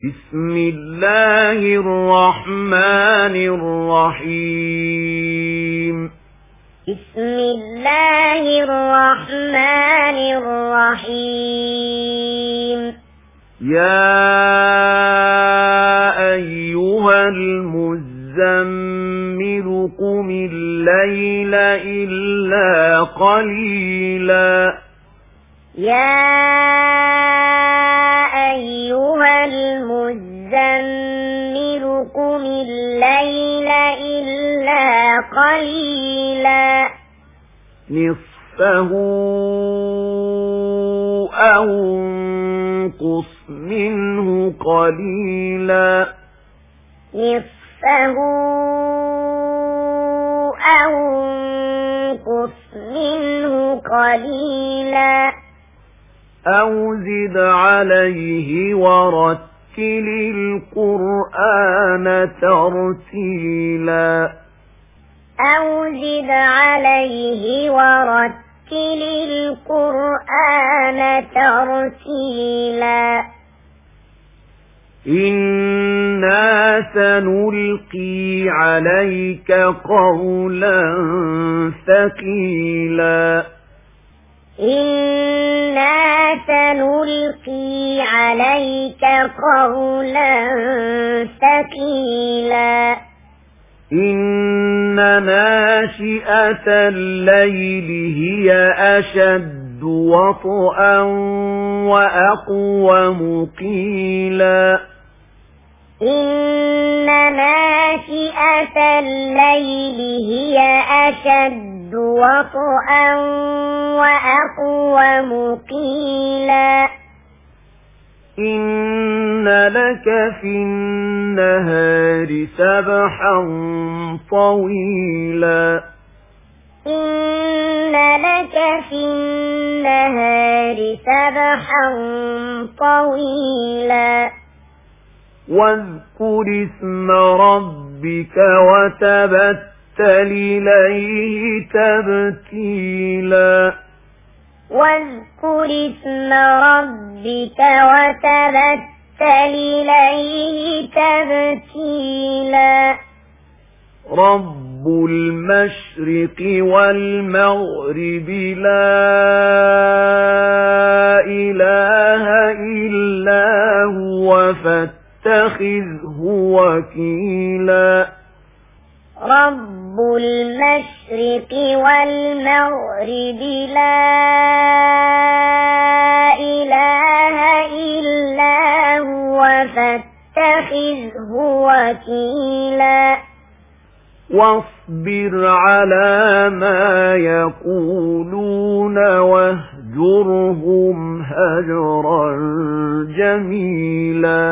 بسم الله الرحمن الرحيم بسم الله الرحمن الرحيم يا أيها المزمل قم الليل إلا قليلا يا أيها المزمل قم الليل إلا قليلا نصفه أو انقص منه قليلا نصفه أو انقص منه قليلا أو زد عليه ورتل القرآن ترتيلا أو زد عليه ورتل القرآن ترتيلا إنا سنلقي عليك قولا ثقيلا إنا سنلقي عليك قولا ثقيلا إن ناشئة الليل هي أشد وطئا وأقوم قيلا إن ناشئة الليل هي أشد وطئا وأقوم قيلا إن لك في النهار سبحا طويلا إن لك في النهار سبحا طويلا واذكر اسم ربك وتبتل إليه تبتيلا واذكر اسم ربك وتبتل إليه تبتيلا رب المشرق والمغرب لا إله إلا هو فاتخذه وكيلا رب المشرق والمغرب لا إله إلا هو فاتخذه وكيلا واصبر على ما يقولون واهجرهم هجرا جميلا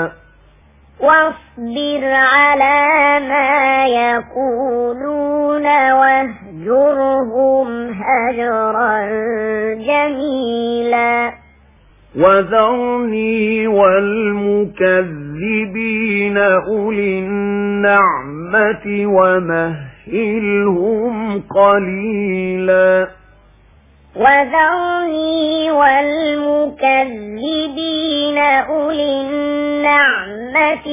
واصبر على ما يقولون واهجرهم هجرا جميلا وذرني والمكذبين أولي النعمة ومهلهم قليلا وذرني والمكذبين أولي النعمة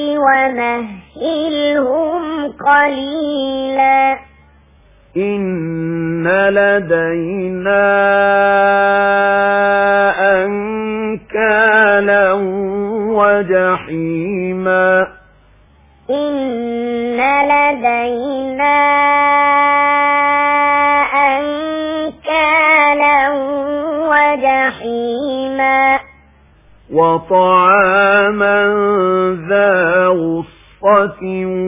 ومهلهم قليلا إن لدينا أنكالا وجحيما إن لدينا أنكالا وجحيما وطعاما ذا غصة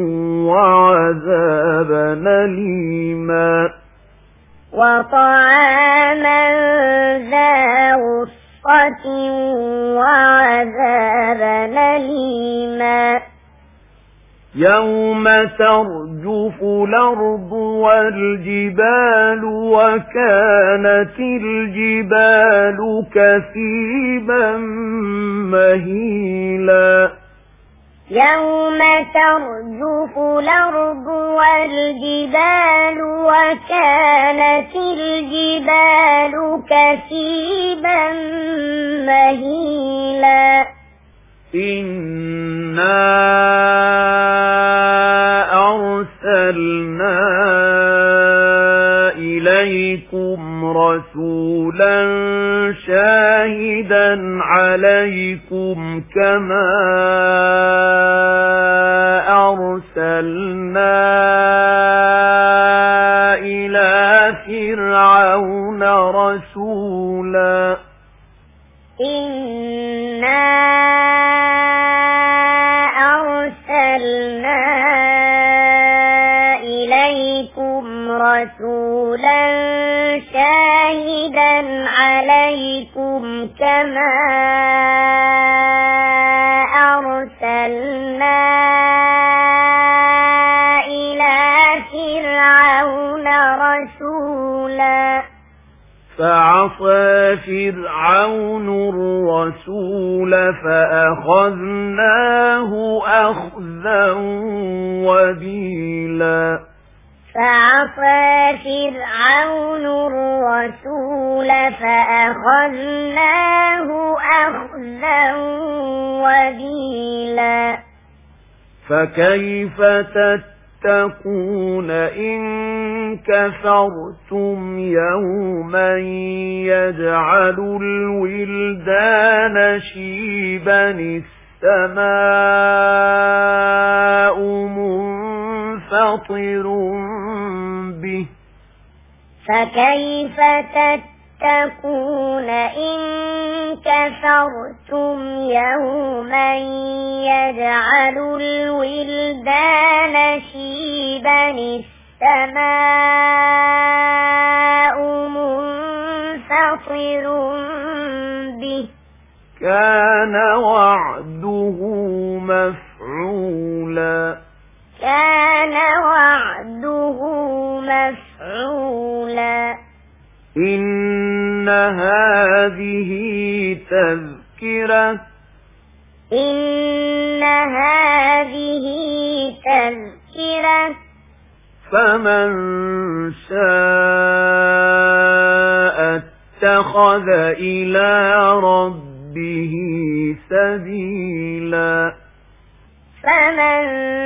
وعذابا أليما وطعاما ذا غصة وعذابا أليما يوم ترجف الأرض والجبال وكانت الجبال كثيبا مهيلا يوم ترجف الأرض والجبال وكانت الجبال كثيبا مهيلا إنا أرسلنا إليكم رسولا شاهدا عليكم كما أرسلنا إلى فرعون رسولا إنا أرسلنا إليكم رسولا شاهدا عليكم كما أرسلنا إلى فرعون رسولا فعصى فرعون الرسول فأخذناه أخذا وبيلا فعصى فرعون الرسول فأخذناه أخذا وبيلا فكيف تتقون إن كفرتم يوما يجعل الولدان شيبا السماء منفطر به فكيف تتقون إن كفرتم يوما يجعل الولدان شيبا السماء منفطر به كان وعده مفعولا كان وعده مفعولا إن هذه تذكرة إن هذه تذكرة فمن شاء اتخذ إلى ربه سبيلا فمن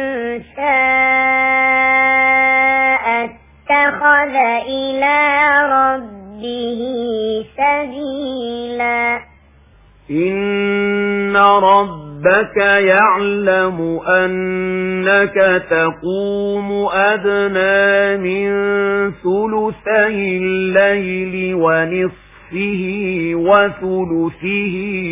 شاء اتخذ إلى ربه سبيلا إن ربك يعلم أنك تقوم أدنى من ثلثي الليل ونصفه وثلثه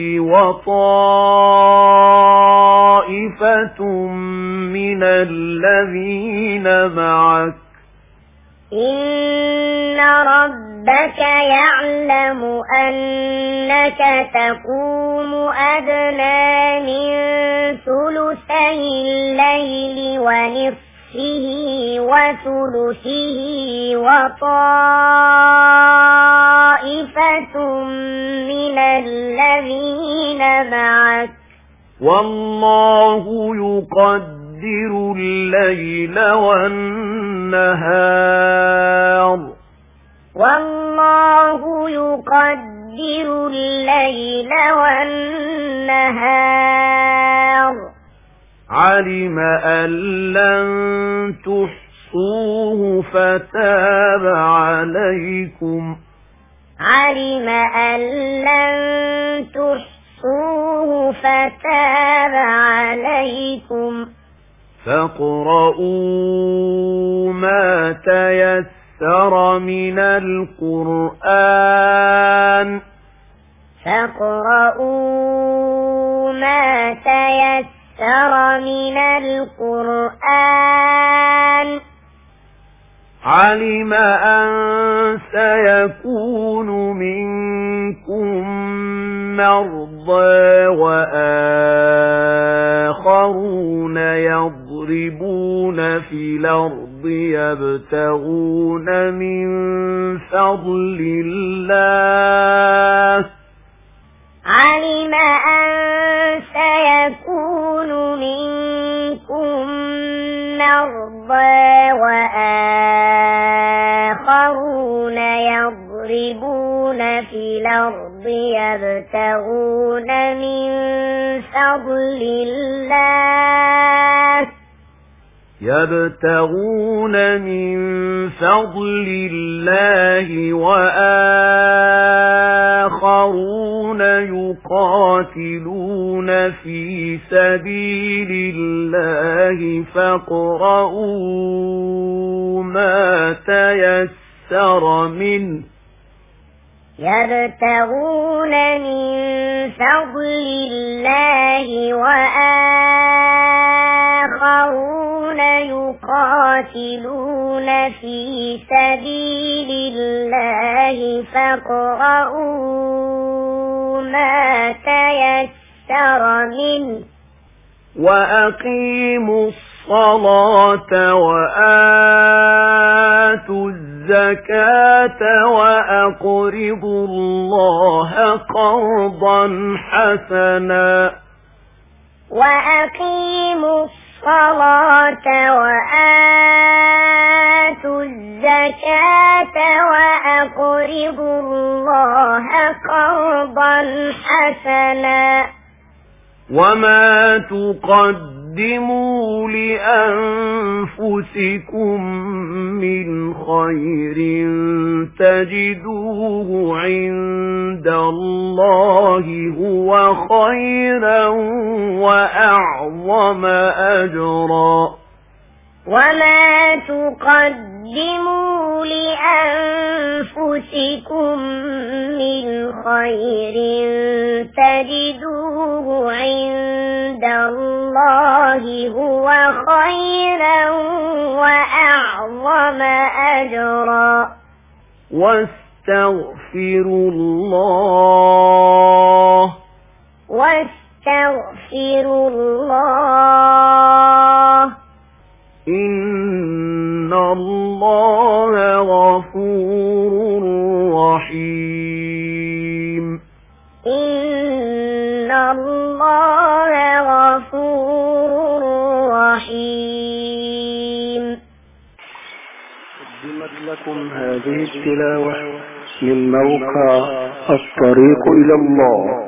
وطائفة من الذين معك إن ربك يعلم أنك تقوم أدنى من ثلثي الليل ونصفه وثلثه وطائفة من الذين معك والله يقدر الليل والنهار والله يقدر الليل والنهار علم أن لن تحصوه فتاب عليكم علم أن لن تحصوه فتاب عليكم فاقرؤوا ما تيسر من القرآن فاقرؤوا ما تيسر من القرآن علم أن سيكون منكم مرضى وآخرون يضربون في الأرض يبتغون من فضل الله علم أن سيكون منكم مرضى وآخرون يضربون في الأرض يبتغون من فضل فضل الله وآخرون يقاتلون في سبيل الله فاقرؤوا ما تيسر منه يبتغون من فضل الله وآخرون يقاتلون في سبيل الله فاقرؤوا ما تيسر منه وأقيموا الصلاة وآتوا الزكاة وأقرضوا الله قرضا حسنا وأقيموا الصلاة وآتوا الزكاة وأقرضوا الله قرضا حسنا وما تقدموا لأنفسكم من خير تجدوه عند الله هو خيرا وأعظم أجرا وما تقدموا لأنفسكم من خير تجدوه عند الله هو خيرا وأعظم أجرا واستغفروا الله إن الله غفور رحيم إن الله غفور رحيم. قدمت لكم هذه التلاوة من موقع الطريق إلى الله.